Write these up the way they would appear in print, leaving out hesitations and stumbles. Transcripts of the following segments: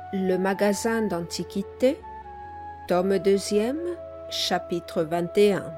Le magasin d'antiquités, tome 2e, chapitre 21.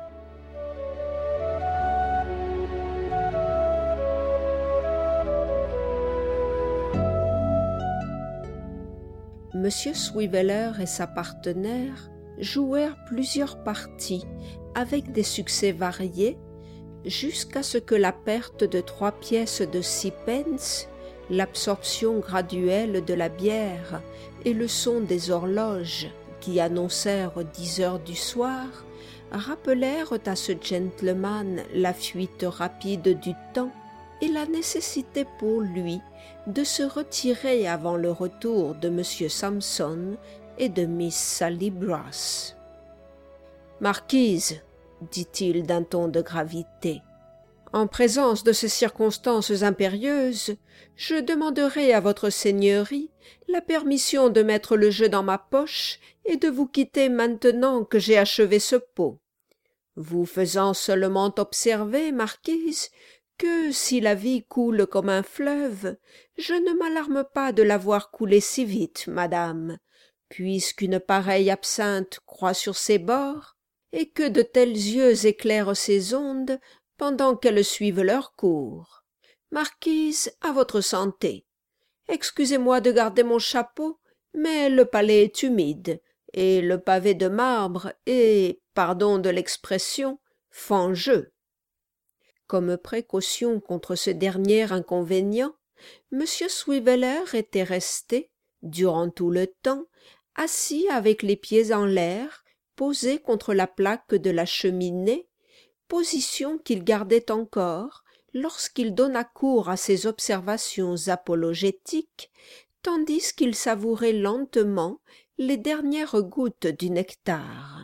Monsieur Swiveller et sa partenaire jouèrent plusieurs parties avec des succès variés jusqu'à ce que la perte de 3 pièces de 6 pence, l'absorption graduelle de la bière et le son des horloges qui annoncèrent 10 heures du soir rappelèrent à ce gentleman la fuite rapide du temps et la nécessité pour lui de se retirer avant le retour de M. Sampson et de Miss Sally Brass. « Marquise, dit-il d'un ton de gravité, en présence de ces circonstances impérieuses, je demanderai à votre seigneurie la permission de mettre le jeu dans ma poche et de vous quitter maintenant que j'ai achevé ce pot. Vous faisant seulement observer, marquise, que si la vie coule comme un fleuve, je ne m'alarme pas de la voir couler si vite, madame, puisqu'une pareille absinthe croît sur ses bords, et que de tels yeux éclairent ses ondes pendant qu'elles suivent leur cours. Marquise, à votre santé. Excusez-moi de garder mon chapeau, mais le palais est humide, et le pavé de marbre est, pardon de l'expression, fangeux. Comme précaution contre ce dernier inconvénient, M. Swiveller était resté, durant tout le temps, assis avec les pieds en l'air, posé contre la plaque de la cheminée, position qu'il gardait encore lorsqu'il donna cours à ses observations apologétiques, tandis qu'il savourait lentement les dernières gouttes du nectar.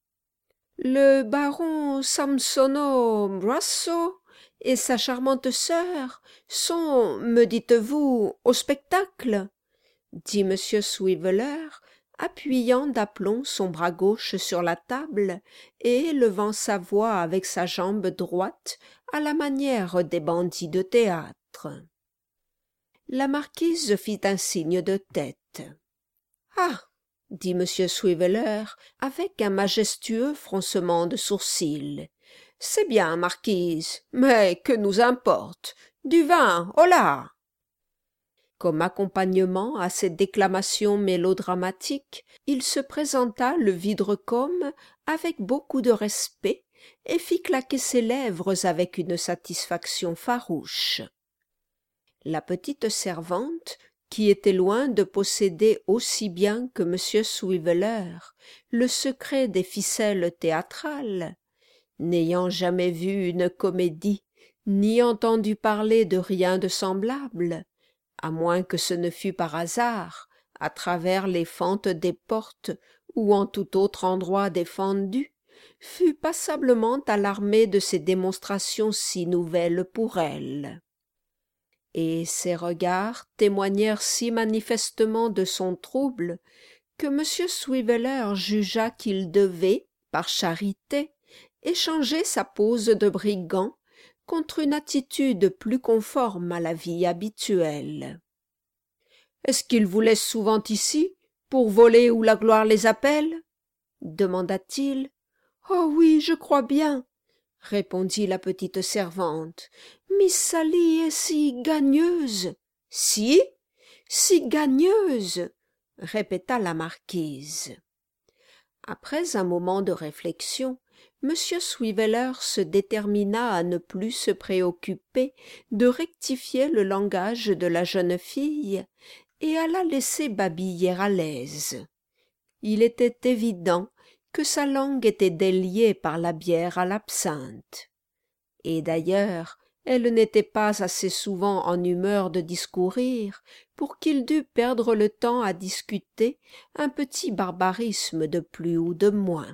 Le baron Samsono Brasso et sa charmante sœur sont, me dites-vous, au spectacle, dit M. Swiveller, appuyant d'aplomb son bras gauche sur la table et levant sa voix avec sa jambe droite à la manière des bandits de théâtre. La marquise fit un signe de tête. « Ah !» dit M. Swiveller avec un majestueux froncement de sourcils. « C'est bien, marquise, mais que nous importe? Du vin, holà !» Comme accompagnement à ces déclamations mélodramatiques, il se présenta le vide-recôme avec beaucoup de respect et fit claquer ses lèvres avec une satisfaction farouche. La petite servante, qui était loin de posséder aussi bien que M. Swiveller le secret des ficelles théâtrales, n'ayant jamais vu une comédie ni entendu parler de rien de semblable, à moins que ce ne fût par hasard, à travers les fentes des portes ou en tout autre endroit défendu, fut passablement alarmée de ces démonstrations si nouvelles pour elle. Et ses regards témoignèrent si manifestement de son trouble que M. Swiveller jugea qu'il devait, par charité, échanger sa pose de brigand contre une attitude plus conforme à la vie habituelle. « Est-ce qu'ils vous laissent souvent ici, pour voler où la gloire les appelle ?» demanda-t-il. « Oh oui, je crois bien, » répondit la petite servante. « Miss Sally est si gagneuse. »« Si gagneuse !» répéta la marquise. Après un moment de réflexion, M. Swiveller se détermina à ne plus se préoccuper de rectifier le langage de la jeune fille et à la laisser babiller à l'aise. Il était évident que sa langue était déliée par la bière à l'absinthe. Et d'ailleurs, elle n'était pas assez souvent en humeur de discourir pour qu'il dût perdre le temps à discuter un petit barbarisme de plus ou de moins.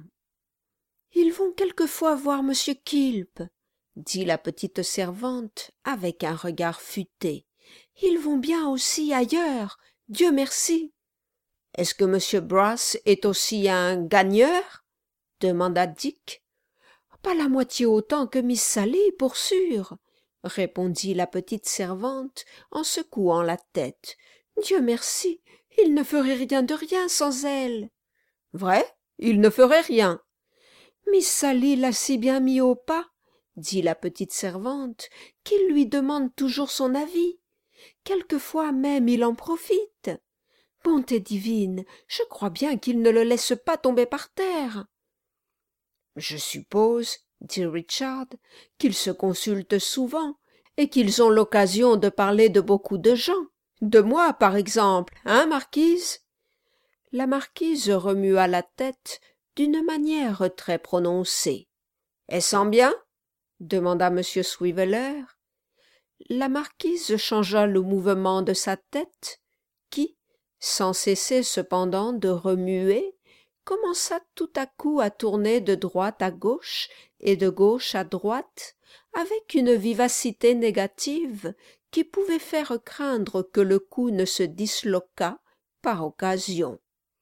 « Ils vont quelquefois voir M. Kilp, » dit la petite servante avec un regard futé. « Ils vont bien aussi ailleurs, Dieu merci. »« Est-ce que M. Brass est aussi un gagneur ?» demanda Dick. « Pas la moitié autant que Miss Sally, pour sûr, » répondit la petite servante en secouant la tête. « Dieu merci, Il ne ferait rien de rien sans elle. Vrai, il ne ferait rien. Miss Sally l'a si bien mis au pas, dit la petite servante, qu'il lui demande toujours son avis. Quelquefois même il en profite. Bonté divine, je crois bien qu'il ne le laisse pas tomber par terre. Je suppose, dit Richard, qu'ils se consultent souvent, et qu'ils ont l'occasion de parler de beaucoup de gens. De moi, par exemple, hein, marquise? La marquise remua la tête d'une manière très prononcée. Est-ce en bien? Demanda M. Swiveller. La marquise changea le mouvement de sa tête, qui, sans cesser cependant de remuer, commença tout à coup à tourner de droite à gauche et de gauche à droite, avec une vivacité négative qui pouvait faire craindre que le cou ne se disloquât par occasion.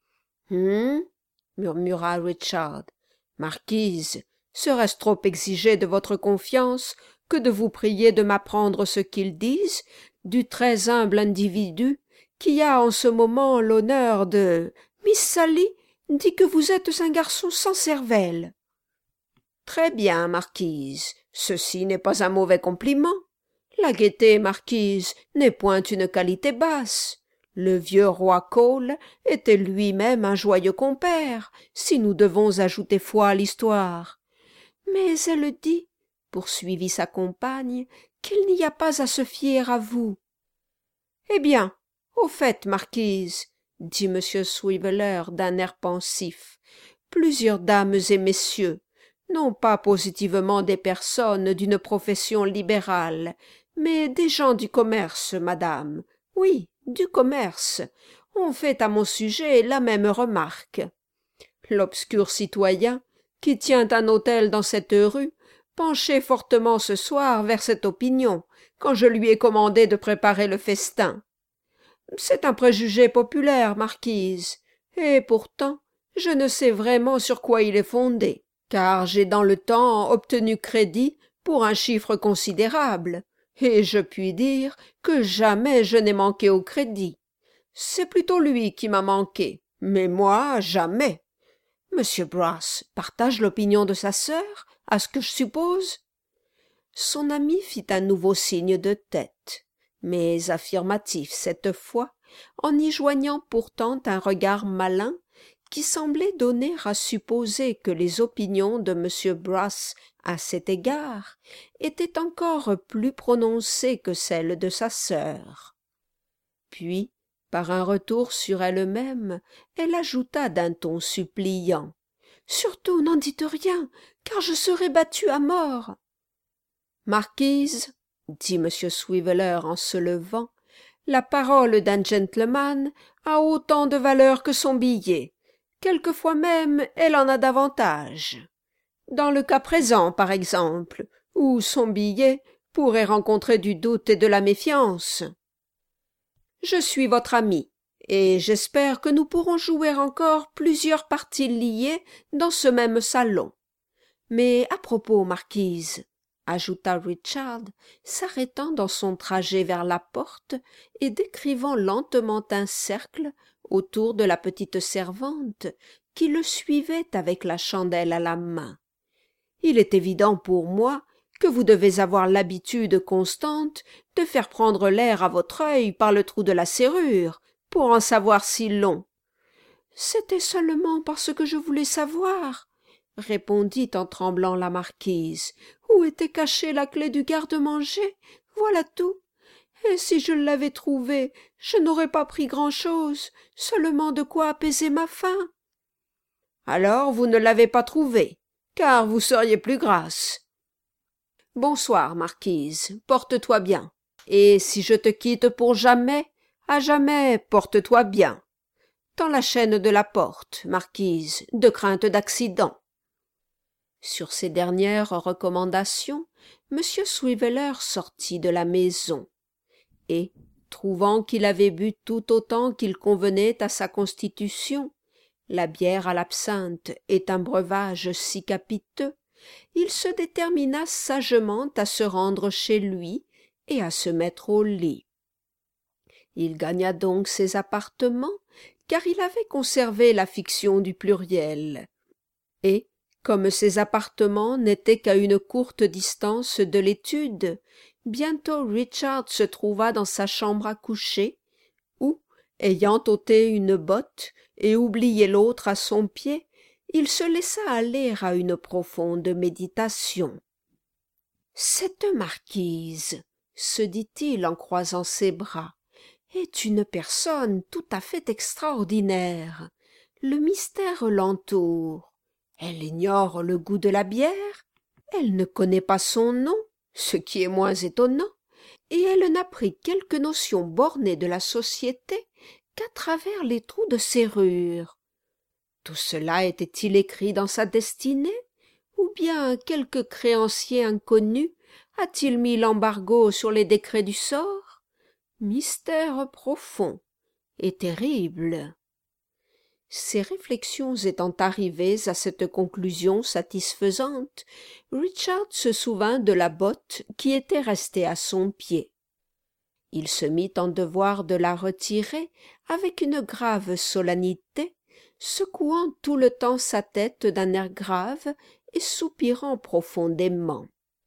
Murmura Richard. Marquise, serait-ce trop exiger de votre confiance que de vous prier de m'apprendre ce qu'ils disent du très humble individu qui a en ce moment l'honneur de... Miss Sally dit que vous êtes un garçon sans cervelle. Très bien, marquise, ceci n'est pas un mauvais compliment. La gaieté, marquise, n'est point une qualité basse. Le vieux roi Cole était lui-même un joyeux compère, si nous devons ajouter foi à l'histoire. Mais elle dit, poursuivit sa compagne, qu'il n'y a pas à se fier à vous. Eh bien, au fait, marquise, dit M. Swiveller d'un air pensif, plusieurs dames et messieurs, non pas positivement des personnes d'une profession libérale, mais des gens du commerce, madame, oui, du commerce, ont fait à mon sujet la même remarque. L'obscur citoyen, qui tient un hôtel dans cette rue, penchait fortement ce soir vers cette opinion, quand je lui ai commandé de préparer le festin. C'est un préjugé populaire, marquise, et pourtant je ne sais vraiment sur quoi il est fondé, car j'ai dans le temps obtenu crédit pour un chiffre considérable, et je puis dire que jamais je n'ai manqué au crédit. C'est plutôt lui qui m'a manqué, mais moi jamais. Monsieur Brass partage l'opinion de sa sœur, à ce que je suppose? Son ami fit un nouveau signe de tête, mais affirmatif cette fois, en y joignant pourtant un regard malin qui semblait donner à supposer que les opinions de M. Brass à cet égard étaient encore plus prononcées que celles de sa sœur. Puis, par un retour sur elle-même, elle ajouta d'un ton suppliant. « Surtout n'en dites rien, car je serai battue à mort. » Marquise, dit M. Swiveller en se levant, la parole d'un gentleman a autant de valeur que son billet. Quelquefois même elle en a davantage. Dans le cas présent, par exemple, où son billet pourrait rencontrer du doute et de la méfiance. Je suis votre ami, et j'espère que nous pourrons jouer encore plusieurs parties liées dans ce même salon. Mais à propos, marquise, ajouta Richard, s'arrêtant dans son trajet vers la porte et décrivant lentement un cercle autour de la petite servante qui le suivait avec la chandelle à la main. Il est évident pour moi que vous devez avoir l'habitude constante de faire prendre l'air à votre œil par le trou de la serrure, pour en savoir si long. C'était seulement parce que je voulais savoir, répondit en tremblant la marquise, où était cachée la clef du garde-manger, voilà tout. Et si je l'avais trouvée, je n'aurais pas pris grand-chose, seulement de quoi apaiser ma faim. Alors vous ne l'avez pas trouvée, car vous seriez plus grasse. Bonsoir, marquise, porte-toi bien. Et si je te quitte pour jamais, à jamais, porte-toi bien. Tends la chaîne de la porte, marquise, de crainte d'accident. Sur ces dernières recommandations, M. Swiveller sortit de la maison, et, trouvant qu'il avait bu tout autant qu'il convenait à sa constitution, la bière à l'absinthe est un breuvage si capiteux, il se détermina sagement à se rendre chez lui et à se mettre au lit. Il gagna donc ses appartements, car il avait conservé la fiction du pluriel. Et, comme ses appartements n'étaient qu'à une courte distance de l'étude, bientôt Richard se trouva dans sa chambre à coucher, où, ayant ôté une botte et oublié l'autre à son pied, il se laissa aller à une profonde méditation. « Cette marquise, se dit-il en croisant ses bras, est une personne tout à fait extraordinaire. Le mystère l'entoure. Elle ignore le goût de la bière, elle ne connaît pas son nom, ce qui est moins étonnant, et elle n'a pris quelque notion bornée de la société qu'à travers les trous de serrure. Tout cela était-il écrit dans sa destinée, ou bien quelque créancier inconnu a-t-il mis l'embargo sur les décrets du sort? Mystère profond et terrible. Ces réflexions étant arrivées à cette conclusion satisfaisante, Richard se souvint de la botte qui était restée à son pied. Il se mit en devoir de la retirer avec une grave solennité, secouant tout le temps sa tête d'un air grave et soupirant profondément.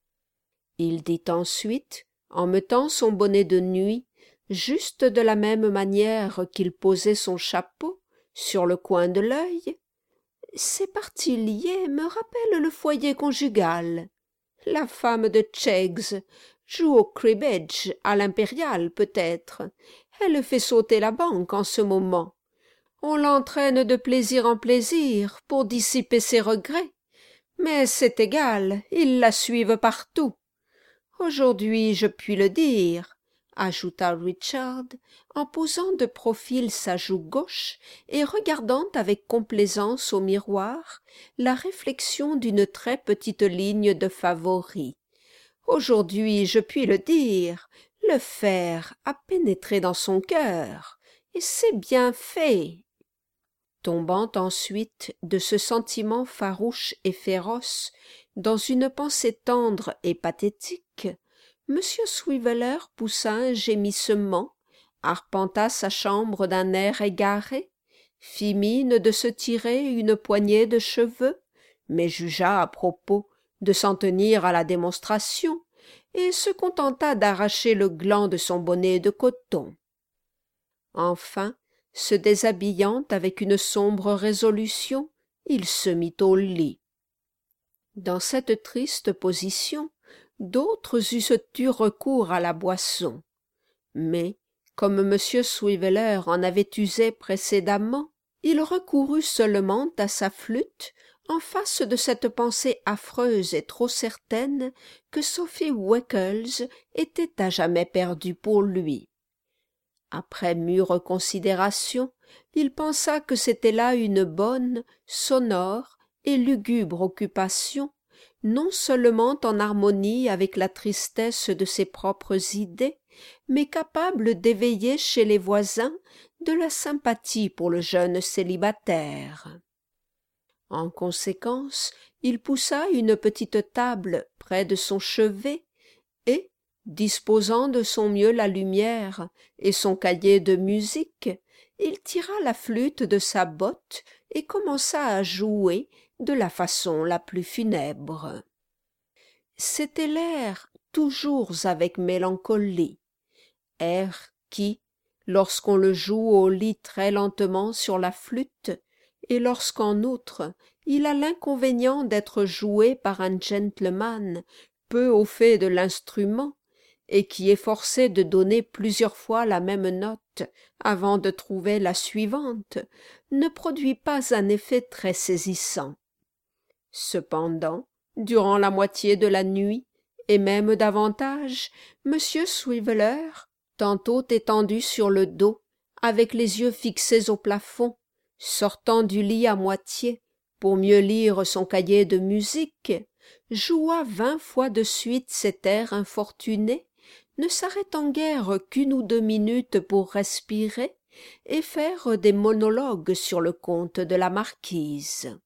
Il dit ensuite, en mettant son bonnet de nuit, juste de la même manière qu'il posait son chapeau, sur le coin de l'œil, « Ces parties liées me rappellent le foyer conjugal. La femme de Cheggs joue au cribbage à l'Impériale peut-être. Elle fait sauter la banque en ce moment. On l'entraîne de plaisir en plaisir pour dissiper ses regrets. Mais c'est égal, ils la suivent partout. Aujourd'hui, je puis le dire, ajouta Richard, en posant de profil sa joue gauche et regardant avec complaisance au miroir la réflexion d'une très petite ligne de favori. Aujourd'hui, je puis le dire, le fer a pénétré dans son cœur, et c'est bien fait. Tombant ensuite de ce sentiment farouche et féroce dans une pensée tendre et pathétique, M. Swiveller poussa un gémissement, arpenta sa chambre d'un air égaré, fit mine de se tirer une poignée de cheveux, mais jugea à propos de s'en tenir à la démonstration, et se contenta d'arracher le gland de son bonnet de coton. Enfin, se déshabillant avec une sombre résolution, il se mit au lit. Dans cette triste position, d'autres eussent eu recours à la boisson, mais, comme M. Swiveller en avait usé précédemment, il recourut seulement à sa flûte en face de cette pensée affreuse et trop certaine que Sophie Wackles était à jamais perdue pour lui. Après mûre considération, il pensa que c'était là une bonne, sonore et lugubre occupation, non seulement en harmonie avec la tristesse de ses propres idées, mais capable d'éveiller chez les voisins de la sympathie pour le jeune célibataire. En conséquence, il poussa une petite table près de son chevet et, disposant de son mieux la lumière et son cahier de musique, il tira la flûte de sa botte et commença à jouer de la façon la plus funèbre. C'était l'air « Toujours avec mélancolie », air qui, lorsqu'on le joue au lit très lentement sur la flûte, et lorsqu'en outre il a l'inconvénient d'être joué par un gentleman peu au fait de l'instrument, et qui est forcé de donner plusieurs fois la même note avant de trouver la suivante, ne produit pas un effet très saisissant. Cependant, durant la moitié de la nuit, et même davantage, M. Swiveller, tantôt étendu sur le dos, avec les yeux fixés au plafond, sortant du lit à moitié pour mieux lire son cahier de musique, joua 20 fois de suite cet air infortuné, ne s'arrêtant guère qu'une ou 2 minutes pour respirer et faire des monologues sur le compte de la marquise.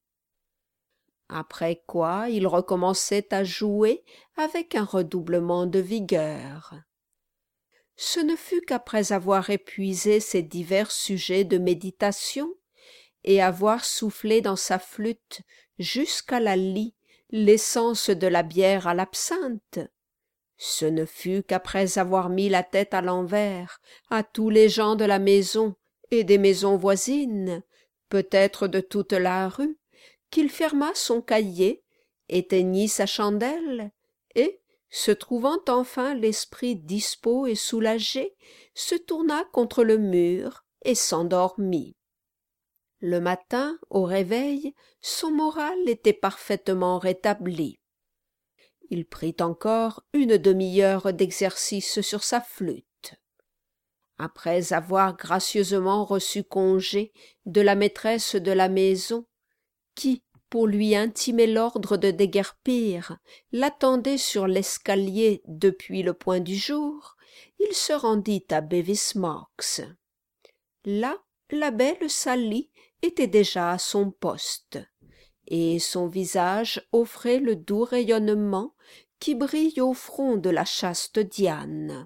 Après quoi il recommençait à jouer avec un redoublement de vigueur. Ce ne fut qu'après avoir épuisé ces divers sujets de méditation et avoir soufflé dans sa flûte jusqu'à la lie l'essence de la bière à l'absinthe, ce ne fut qu'après avoir mis la tête à l'envers à tous les gens de la maison et des maisons voisines, peut-être de toute la rue, qu'il ferma son cahier, éteignit sa chandelle, et, se trouvant enfin l'esprit dispos et soulagé, se tourna contre le mur et s'endormit. Le matin, au réveil, son moral était parfaitement rétabli. Il prit encore une demi-heure d'exercice sur sa flûte. Après avoir gracieusement reçu congé de la maîtresse de la maison, qui, pour lui intimer l'ordre de déguerpir, l'attendait sur l'escalier depuis le point du jour, il se rendit à Bevis Marks. Là, la belle Sally était déjà à son poste, et son visage offrait le doux rayonnement qui brille au front de la chaste Diane.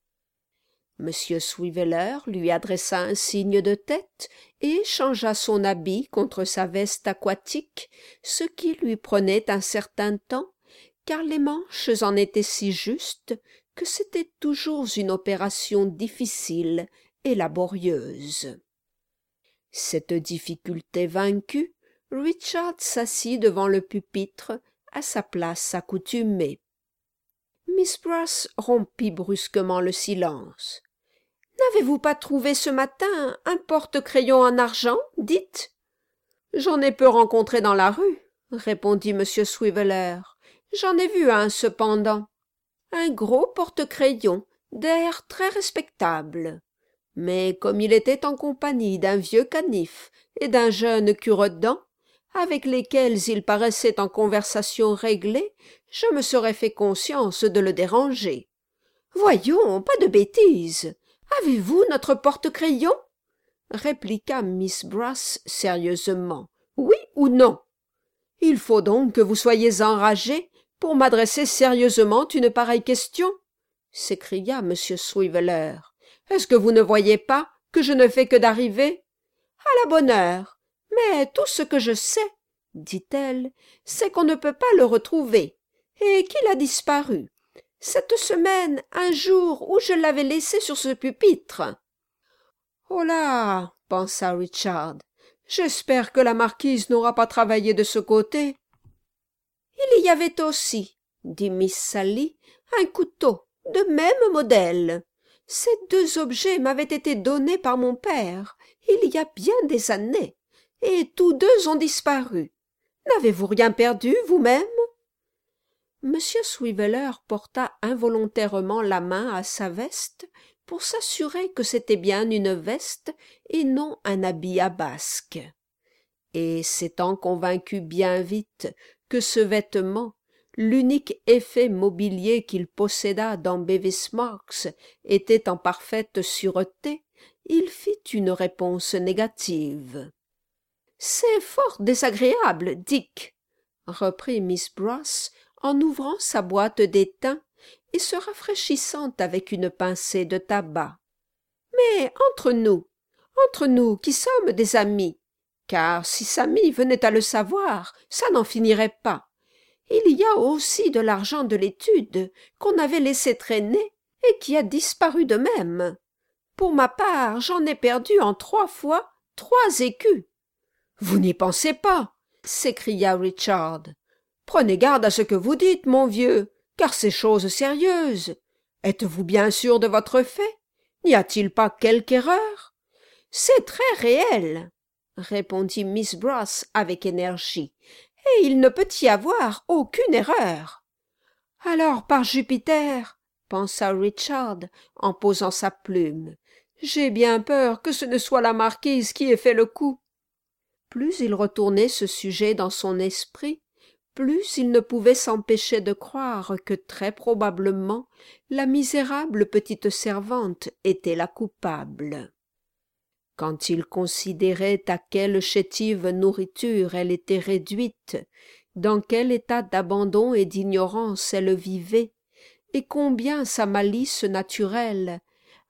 M. Swiveller lui adressa un signe de tête et échangea son habit contre sa veste aquatique, ce qui lui prenait un certain temps, car les manches en étaient si justes que c'était toujours une opération difficile et laborieuse. Cette difficulté vaincue, Richard s'assit devant le pupitre à sa place accoutumée. Miss Brass rompit brusquement le silence. « N'avez-vous pas trouvé ce matin un porte-crayon en argent, dites ?»« J'en ai peu rencontré dans la rue, » répondit M. Swiveller. « J'en ai vu un cependant. Un gros porte-crayon, d'air très respectable. Mais comme il était en compagnie d'un vieux canif et d'un jeune cure-dents, avec lesquels il paraissait en conversation réglée, je me serais fait conscience de le déranger. « Voyons, pas de bêtises. Avez-vous notre porte-crayon » répliqua Miss Brass sérieusement. « Oui ou non ?»« Il faut donc que vous soyez enragé pour m'adresser sérieusement une pareille question » s'écria M. Swiveller. « Est-ce que vous ne voyez pas que je ne fais que d'arriver ?»« À la bonne heure. Mais tout ce que je sais, dit-elle, c'est qu'on ne peut pas le retrouver, et qu'il a disparu. Cette semaine, un jour où je l'avais laissé sur ce pupitre. »« Oh là !» pensa Richard, « j'espère que la marquise n'aura pas travaillé de ce côté. »« Il y avait aussi, dit Miss Sally, un couteau, de même modèle. Ces deux objets m'avaient été donnés par mon père, il y a bien des années, et tous deux ont disparu. N'avez-vous rien perdu, vous-même » M. Swiveller porta involontairement la main à sa veste pour s'assurer que c'était bien une veste et non un habit à basque. Et s'étant convaincu bien vite que ce vêtement, l'unique effet mobilier qu'il possédât dans Bevis Marks, était en parfaite sûreté, il fit une réponse négative. « C'est fort désagréable, Dick, » reprit Miss Brass en ouvrant sa boîte d'étain et se rafraîchissant avec une pincée de tabac. « Mais entre nous qui sommes des amis, car si Sammy venait à le savoir, ça n'en finirait pas. Il y a aussi de l'argent de l'étude qu'on avait laissé traîner et qui a disparu de même. Pour ma part, j'en ai perdu en 3 fois 3 écus. »« Vous n'y pensez pas » s'écria Richard. « Prenez garde à ce que vous dites, mon vieux, car c'est chose sérieuse. Êtes-vous bien sûr de votre fait? N'y a-t-il pas quelque erreur ?»« C'est très réel, » répondit Miss Brass avec énergie, « et il ne peut y avoir aucune erreur. »« Alors, par Jupiter, » pensa Richard en posant sa plume, « j'ai bien peur que ce ne soit la marquise qui ait fait le coup. » Plus il retournait ce sujet dans son esprit, plus il ne pouvait s'empêcher de croire que très probablement la misérable petite servante était la coupable. Quand il considérait à quelle chétive nourriture elle était réduite, dans quel état d'abandon et d'ignorance elle vivait, et combien sa malice naturelle,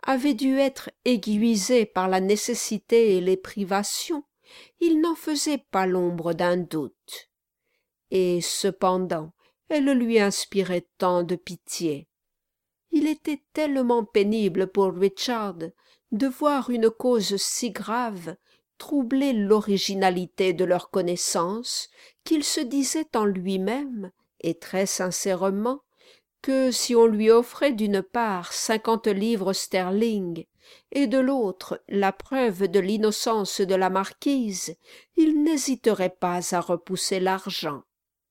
avait dû être aiguisé par la nécessité et les privations, il n'en faisait pas l'ombre d'un doute. Et cependant, elle lui inspirait tant de pitié. Il était tellement pénible pour Richard de voir une cause si grave troubler l'originalité de leur connaissance qu'il se disait en lui-même, et très sincèrement, que si on lui offrait d'une part 50 livres sterling et de l'autre la preuve de l'innocence de la marquise, il n'hésiterait pas à repousser l'argent.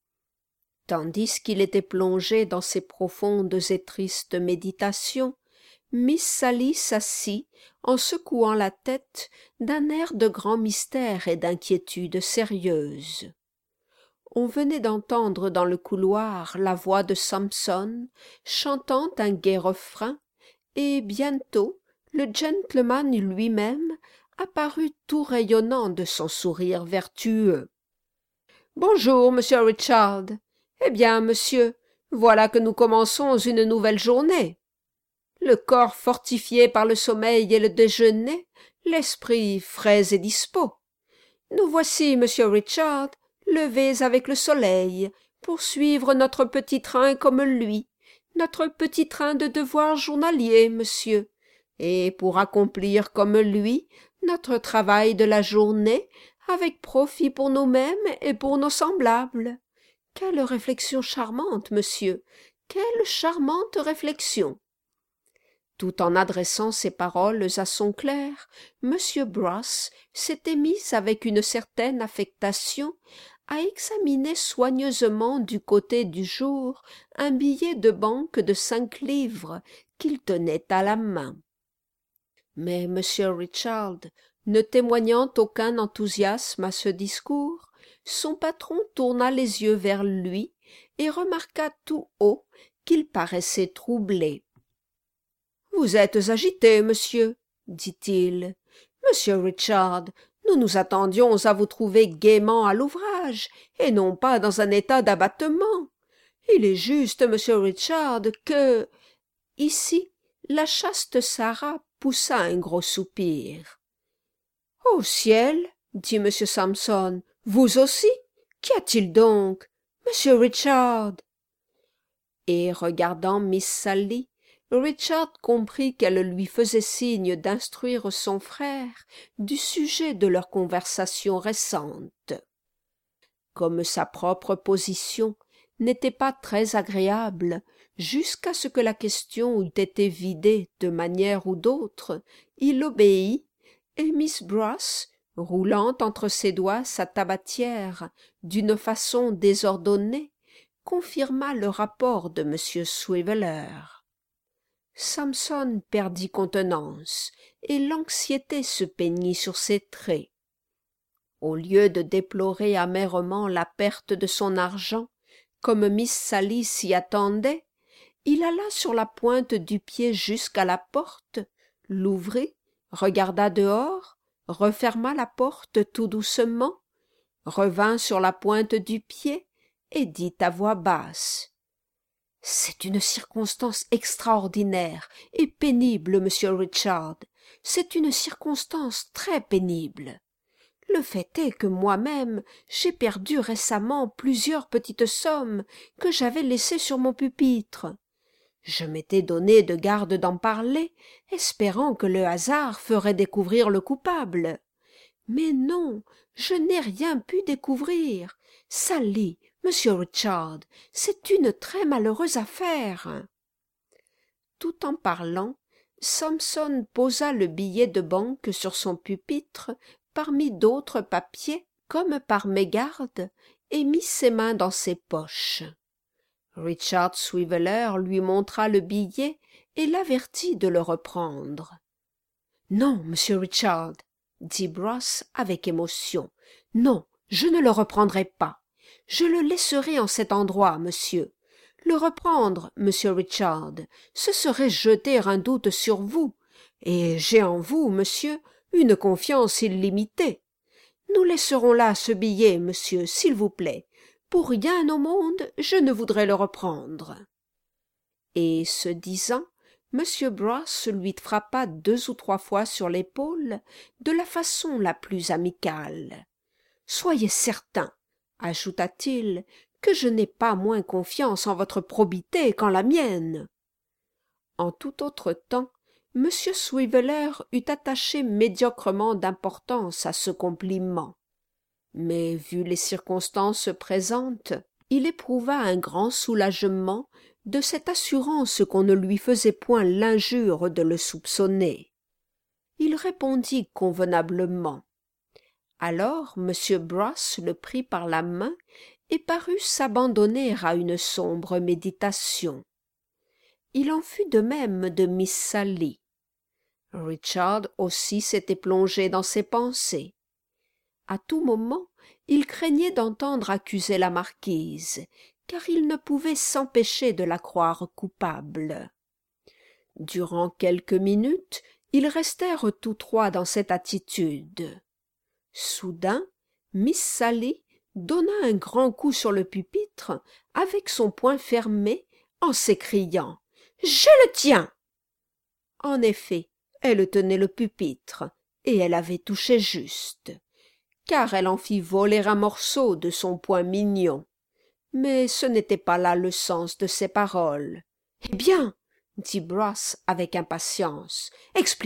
Tandis qu'il était plongé dans ces profondes et tristes méditations, Miss Sally s'assit en secouant la tête d'un air de grand mystère et d'inquiétude sérieuse. On venait d'entendre dans le couloir la voix de Samson chantant un gai refrain, et bientôt le gentleman lui-même apparut tout rayonnant de son sourire vertueux. « Bonjour, monsieur Richard. Eh bien, monsieur, voilà que nous commençons une nouvelle journée. Le corps fortifié par le sommeil et le déjeuner, l'esprit frais et dispos. Nous voici, monsieur Richard, levés avec le soleil, pour suivre notre petit train comme lui, notre petit train de devoirs journaliers, monsieur, et pour accomplir comme lui notre travail de la journée, avec profit pour nous-mêmes et pour nos semblables. Quelle réflexion charmante, monsieur, quelle charmante réflexion! » Tout en adressant ces paroles à son clerc, M. Brass s'était mis avec une certaine affectation à examiner soigneusement du côté du jour un billet de banque de 5 livres qu'il tenait à la main. Mais M. Richard, ne témoignant aucun enthousiasme à ce discours, son patron tourna les yeux vers lui et remarqua tout haut qu'il paraissait troublé. « Vous êtes agité, monsieur, dit-il. Monsieur Richard, nous nous attendions à vous trouver gaiement à l'ouvrage, et non pas dans un état d'abattement. Il est juste, monsieur Richard, que... » Ici, la chaste Sarah poussa un gros soupir. « Au ciel, dit M. Samson, vous aussi? Qu'y a-t-il donc, monsieur Richard? » Et regardant Miss Sally, Richard comprit qu'elle lui faisait signe d'instruire son frère du sujet de leur conversation récente. Comme sa propre position n'était pas très agréable, jusqu'à ce que la question eût été vidée de manière ou d'autre, il obéit, et Miss Brass, roulant entre ses doigts sa tabatière d'une façon désordonnée, confirma le rapport de M. Swiveller. Samson perdit contenance, et l'anxiété se peignit sur ses traits. Au lieu de déplorer amèrement la perte de son argent, comme Miss Sally s'y attendait, il alla sur la pointe du pied jusqu'à la porte, l'ouvrit, regarda dehors, referma la porte tout doucement, revint sur la pointe du pied et dit à voix basse: « C'est une circonstance extraordinaire et pénible, monsieur Richard. C'est une circonstance très pénible. Le fait est que moi-même, j'ai perdu récemment plusieurs petites sommes que j'avais laissées sur mon pupitre. Je m'étais donné de garde d'en parler, espérant que le hasard ferait découvrir le coupable. Mais non, je n'ai rien pu découvrir. Sally, monsieur Richard, c'est une très malheureuse affaire. » Tout en parlant, Samson posa le billet de banque sur son pupitre parmi d'autres papiers, comme par mégarde, et mit ses mains dans ses poches. Richard Swiveller lui montra le billet et l'avertit de le reprendre. « Non, monsieur Richard, » dit Brass avec émotion, « non, je ne le reprendrai pas. Je le laisserai en cet endroit, monsieur. Le reprendre, monsieur Richard, ce serait jeter un doute sur vous, et j'ai en vous, monsieur, une confiance illimitée. Nous laisserons là ce billet, monsieur, s'il vous plaît. Pour rien au monde, je ne voudrais le reprendre. » Et ce disant, M. Brass lui frappa 2 ou 3 fois sur l'épaule de la façon la plus amicale. « Soyez certain, ajouta-t-il, que je n'ai pas moins confiance en votre probité qu'en la mienne. » En tout autre temps, M. Swiveller eût attaché médiocrement d'importance à ce compliment. Mais, vu les circonstances présentes, il éprouva un grand soulagement de cette assurance qu'on ne lui faisait point l'injure de le soupçonner. Il répondit convenablement. Alors M. Brass le prit par la main et parut s'abandonner à une sombre méditation. Il en fut de même de Miss Sally. Richard aussi s'était plongé dans ses pensées. À tout moment, il craignait d'entendre accuser la marquise, car il ne pouvait s'empêcher de la croire coupable. Durant quelques minutes, ils restèrent tous trois dans cette attitude. Soudain, Miss Sally donna un grand coup sur le pupitre avec son poing fermé en s'écriant « Je le tiens !» En effet, elle tenait le pupitre, et elle avait touché juste, car elle en fit voler un morceau de son poing mignon. Mais ce n'était pas là le sens de ses paroles. « Eh bien, dit Brass avec impatience, expliquez-vous. »«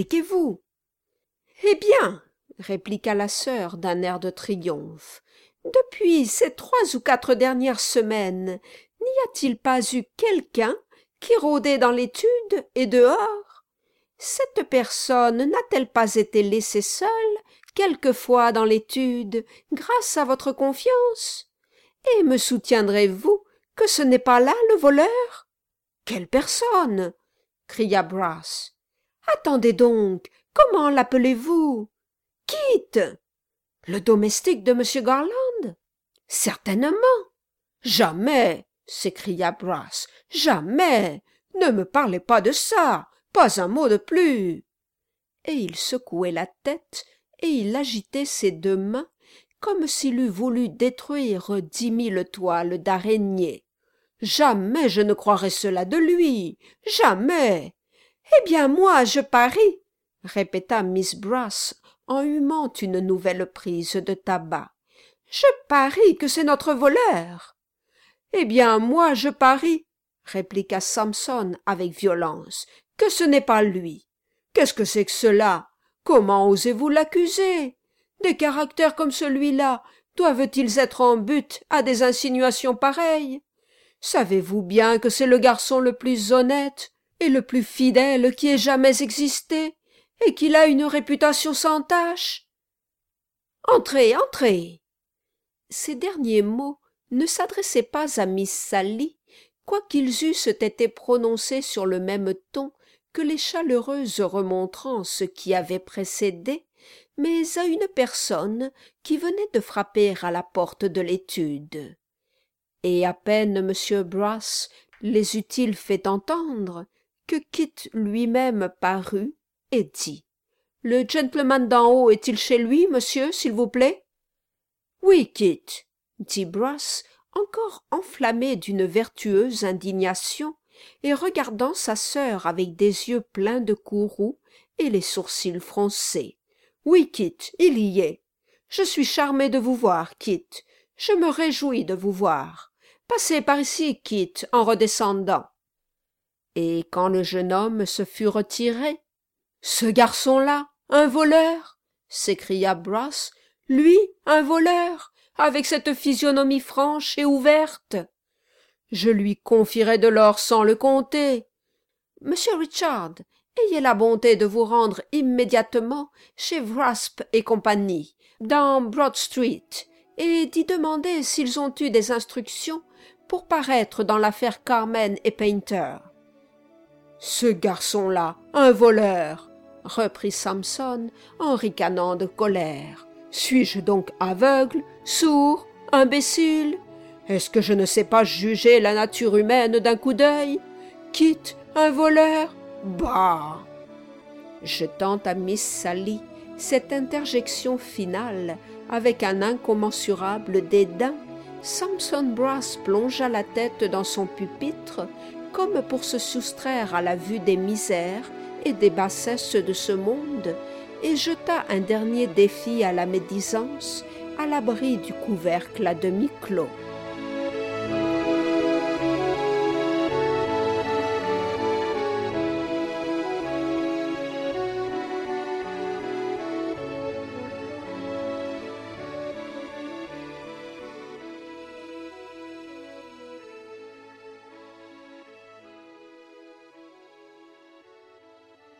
Eh bien, répliqua la sœur d'un air de triomphe, depuis ces 3 ou 4 dernières semaines, n'y a-t-il pas eu quelqu'un qui rôdait dans l'étude et dehors? Cette personne n'a-t-elle pas été laissée seule quelquefois dans l'étude grâce à votre confiance? Et me soutiendrez-vous que ce n'est pas là le voleur? »« Quelle personne ?» cria Brass. « Attendez donc, comment l'appelez-vous? »« Kit. »« Le domestique de M. Garland ?»« Certainement. »« Jamais !» s'écria Brass. « Jamais! Ne me parlez pas de ça, pas un mot de plus !» Et il secouait la tête et il agitait ses 2 mains comme s'il eût voulu détruire 10 000 toiles d'araignée. « Jamais je ne croirais cela de lui, jamais. »« Eh bien moi je parie, » répéta Miss Brass en humant une nouvelle prise de tabac. « Je parie que c'est notre voleur. »« Eh bien moi je parie, » répliqua Samson avec violence, « que ce n'est pas lui. Qu'est-ce que c'est que cela? Comment osez-vous l'accuser? Des caractères comme celui-là doivent-ils être en butte à des insinuations pareilles? Savez-vous bien que c'est le garçon le plus honnête et le plus fidèle qui ait jamais existé, et qu'il a une réputation sans tache? Entrez, entrez. » Ces derniers mots ne s'adressaient pas à Miss Sally, quoiqu'ils eussent été prononcés sur le même ton que les chaleureuses remontrances qui avaient précédé, mais à une personne qui venait de frapper à la porte de l'étude. Et à peine M. Brass les eut-il fait entendre que Kit lui-même parut et dit « Le gentleman d'en haut est-il chez lui, monsieur, s'il vous plaît ?»« Oui, Kit, » dit Brass, encore enflammé d'une vertueuse indignation et regardant sa sœur avec des yeux pleins de courroux et les sourcils froncés. « Oui, Kit, il y est. Je suis charmé de vous voir, Kit. Je me réjouis de vous voir. Passez par ici, Kit, en redescendant. » Et quand le jeune homme se fut retiré, « Ce garçon-là, un voleur !» s'écria Brass. « Lui, un voleur, avec cette physionomie franche et ouverte. Je lui confierai de l'or sans le compter. Monsieur Richard, ayez la bonté de vous rendre immédiatement chez Wrasp et compagnie, dans Broad Street, et d'y demander s'ils ont eu des instructions pour paraître dans l'affaire Carmen et Painter. »« Ce garçon-là, un voleur !» reprit Samson en ricanant de colère. « Suis-je donc aveugle, sourd, imbécile? Est-ce que je ne sais pas juger la nature humaine d'un coup d'œil? Quitte un voleur? Bah !» Jetant à Miss Sally cette interjection finale avec un incommensurable dédain, Samson Brass plongea la tête dans son pupitre comme pour se soustraire à la vue des misères et des bassesses de ce monde, et jeta un dernier défi à la médisance à l'abri du couvercle à demi clos.